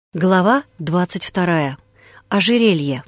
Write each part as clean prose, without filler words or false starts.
Глава 22. Ожерелье.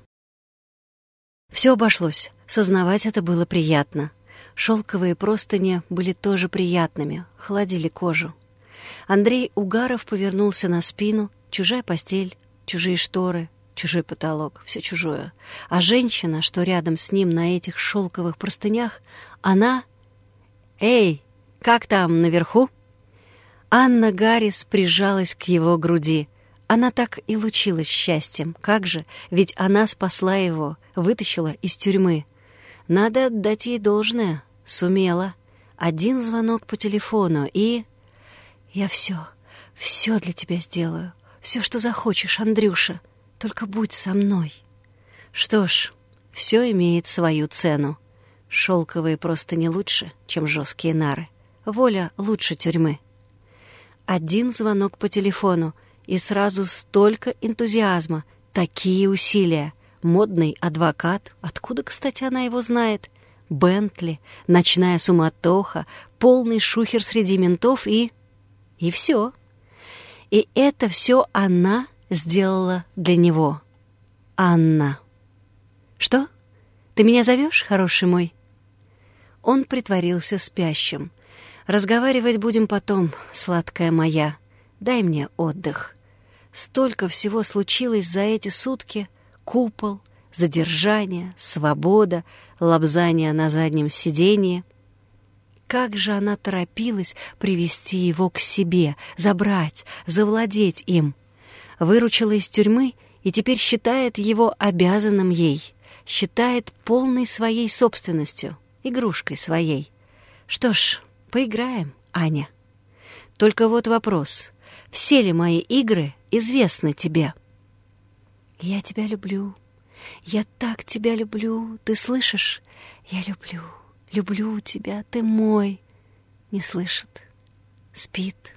Все обошлось. Сознавать это было приятно. Шелковые простыни были тоже приятными, холодили кожу. Андрей Угаров повернулся на спину. Чужая постель, чужие шторы, чужой потолок, все чужое. А женщина, что рядом с ним на этих шелковых простынях, она... «Эй, как там наверху?» Анна Гаррис прижалась к его груди. Она так и лучилась счастьем. Как же, ведь она спасла его, вытащила из тюрьмы. Надо отдать ей должное. Сумела. Один звонок по телефону, и... «Я все для тебя сделаю. Все, что захочешь, Андрюша. Только будь со мной». Что ж, все имеет свою цену. Шелковые просто не лучше, чем жесткие нары. Воля лучше тюрьмы. Один звонок по телефону, и сразу столько энтузиазма, такие усилия. Модный адвокат, откуда, кстати, она его знает? Бентли, ночная суматоха, полный шухер среди ментов и все. И это все она сделала для него. Анна. «Что? Ты меня зовешь, хороший мой?» Он притворился спящим. «Разговаривать будем потом, сладкая моя. Дай мне отдых. Столько всего случилось за эти сутки. Купол, задержание, свобода, лобзание на заднем сиденье. Как же она торопилась привести его к себе, забрать, завладеть им. Выручила из тюрьмы и теперь считает его обязанным ей. Считает полной своей собственностью, игрушкой своей. Что ж, поиграем, Аня. Только вот вопрос. Все ли мои игры известны тебе? Я тебя люблю. Я так тебя люблю. Ты слышишь? Я люблю. Люблю тебя. Ты мой. Не слышит. Спит.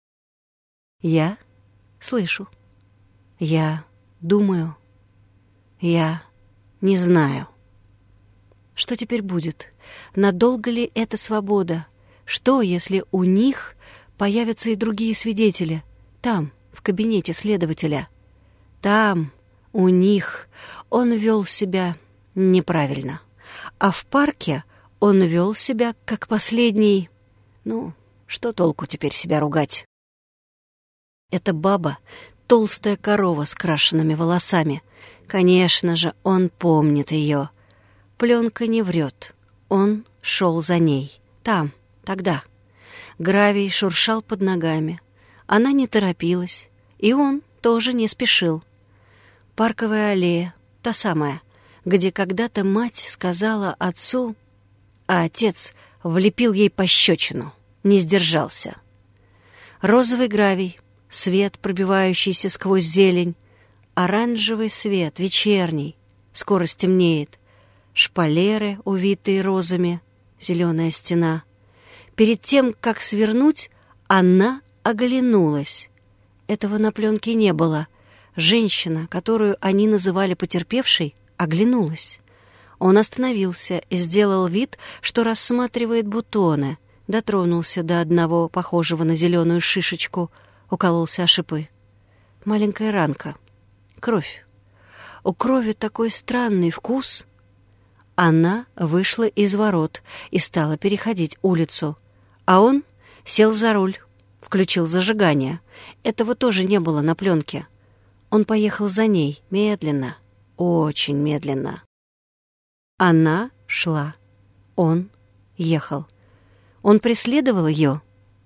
Я слышу. Я думаю. Я не знаю. Что теперь будет? Надолго ли эта свобода? Что, если у них появятся и другие свидетели? Там, в кабинете следователя. Там, у них, он вел себя неправильно. А в парке он вел себя как последний... Ну, что толку теперь себя ругать? Эта баба — толстая корова с крашенными волосами. Конечно же, он помнит ее. Пленка не врет. Он шел за ней. Там, тогда. Гравий шуршал под ногами. Она не торопилась, и он тоже не спешил. Парковая аллея, та самая, где когда-то мать сказала отцу, а отец влепил ей пощечину, не сдержался. Розовый гравий, свет, пробивающийся сквозь зелень, оранжевый свет, вечерний, скоро стемнеет, шпалеры, увитые розами, зеленая стена. Перед тем, как свернуть, она оглянулась. Этого на пленке не было. Женщина, которую они называли потерпевшей, оглянулась. Он остановился и сделал вид, что рассматривает бутоны, дотронулся до одного, похожего на зеленую шишечку, укололся о шипы. Маленькая ранка. Кровь. У крови такой странный вкус. Она вышла из ворот и стала переходить улицу, а он сел за руль, включил зажигание. Этого тоже не было на пленке. Он поехал за ней медленно, очень медленно. Она шла. Он ехал. Он преследовал ее.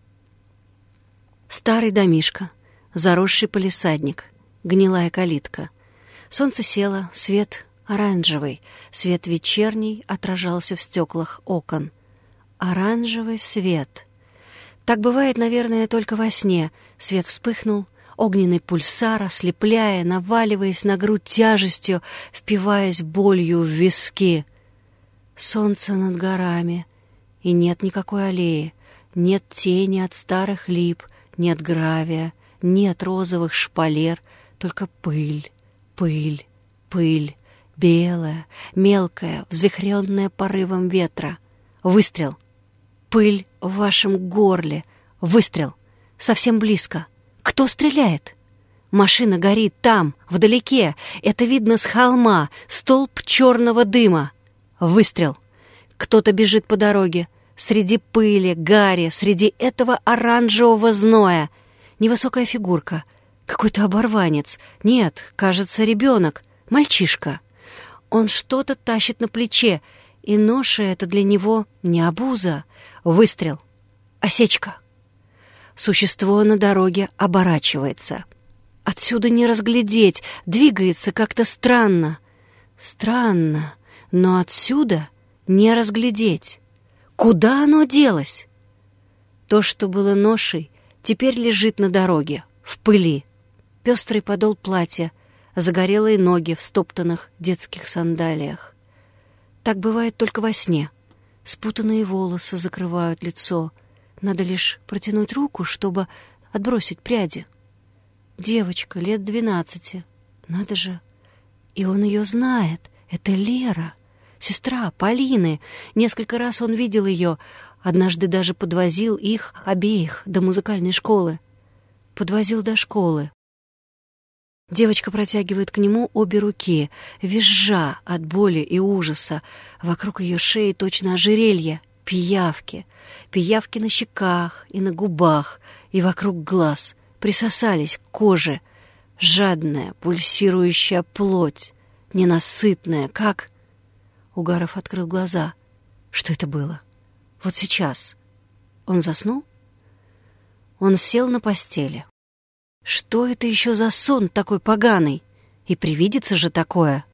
Старый домишко, заросший палисадник, гнилая калитка. Солнце село, свет оранжевый, свет вечерний отражался в стеклах окон. Оранжевый свет. Так бывает, наверное, только во сне. Свет вспыхнул, огненный пульсар, ослепляя, наваливаясь на грудь тяжестью, впиваясь болью в виски. Солнце над горами, и нет никакой аллеи, нет тени от старых лип, нет гравия, нет розовых шпалер, только пыль, пыль, пыль, белая, мелкая, взвихренная порывом ветра. Выстрел. Пыль в вашем горле. Выстрел. Совсем близко. Кто стреляет? Машина горит там, вдалеке. Это видно с холма. Столб черного дыма. Выстрел. Кто-то бежит по дороге. Среди пыли, гари, среди этого оранжевого зноя. Невысокая фигурка. Какой-то оборванец. Нет, кажется, ребенок. Мальчишка. Он что-то тащит на плече. И ноша это для него не обуза. Выстрел. Осечка. Существо на дороге оборачивается. Отсюда не разглядеть, двигается как-то странно. Странно, но отсюда не разглядеть. Куда оно делось? То, что было ношей, теперь лежит на дороге, в пыли. Пестрый подол платья, загорелые ноги в стоптанных детских сандалиях. Так бывает только во сне. Спутанные волосы закрывают лицо. Надо лишь протянуть руку, чтобы отбросить пряди. Девочка лет 12. Надо же. И он ее знает. Это Лера, сестра Полины. Несколько раз он видел ее. Однажды даже подвозил их обеих до музыкальной школы. Подвозил до школы. Девочка протягивает к нему обе руки, визжа от боли и ужаса. Вокруг ее шеи точно ожерелье, пиявки. Пиявки на щеках и на губах, и вокруг глаз. Присосались к коже. Жадная, пульсирующая плоть, ненасытная, как... Угаров открыл глаза. Что это было? Вот сейчас. Он заснул? Он сел на постели. Что это еще за сон такой поганый? И привидится же такое?